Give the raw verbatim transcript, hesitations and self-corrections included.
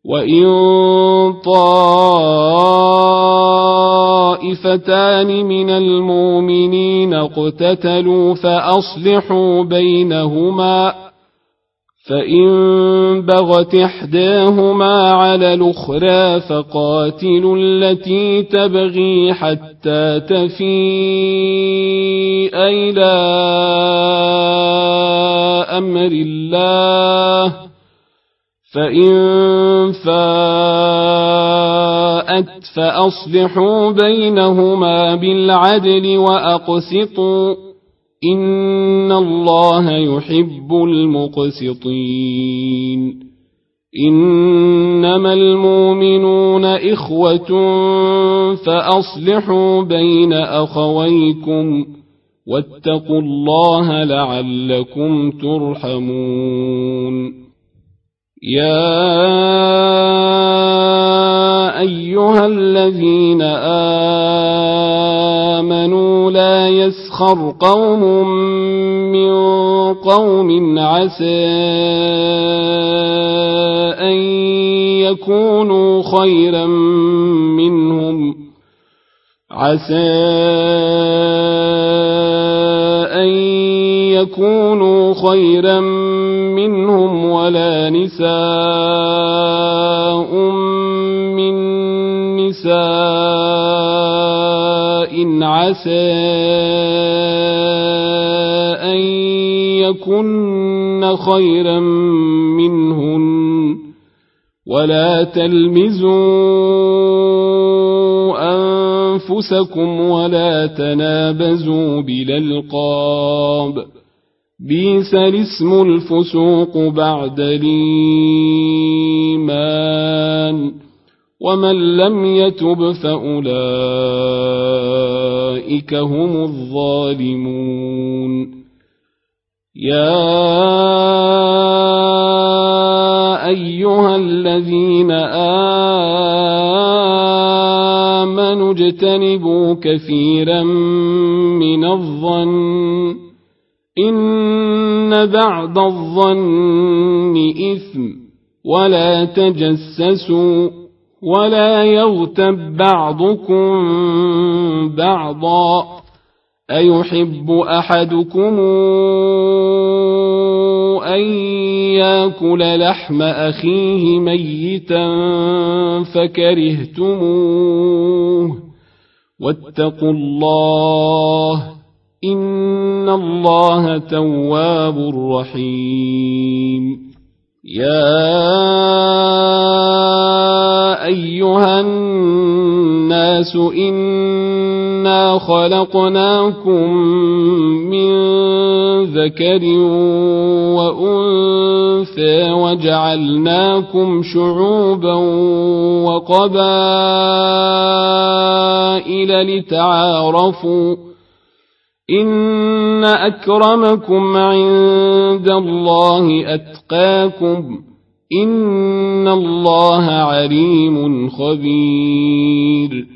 وإن طائفتان من المؤمنين اقتتلوا فأصلحوا بينهما فإن بغت إحداهما على الأخرى فقاتلوا التي تبغي حتى تفيء إلى أمر الله فإن فاءت فأصلحوا بينهما بالعدل وأقسطوا إن الله يحب المقسطين إنما المؤمنون إخوة فأصلحوا بين أخويكم واتقوا الله لعلكم ترحمون يا أيها الذين آمنوا لا يسخر قوم من قوم عسى أن يكونوا خيرا منهم عسى أن يكونوا خيرا منهم ولا نساء من نساء عسى أن يكن خيرا منهن ولا تلمزوا أنفسكم ولا تنابزوا بالألقاب بئس الاسم الفسوق بعد الإيمان ومن لم يتب فأولئك هم الظالمون يا أيها الذين آمنوا اجتنبوا كثيرا من الظن إن بعض الظن إثم ولا تجسسوا ولا يغتب بعضكم بعضا أيحب أحدكم أن يأكل لحم أخيه ميتا فكرهتموه واتقوا الله إن الله تواب رحيم يا أيها الناس إنا خلقناكم من ذكر وأنثى وجعلناكم شعوبا وقبائل لتعارفوا إن أكرمكم عند الله أتقاكم إن الله عليم خبير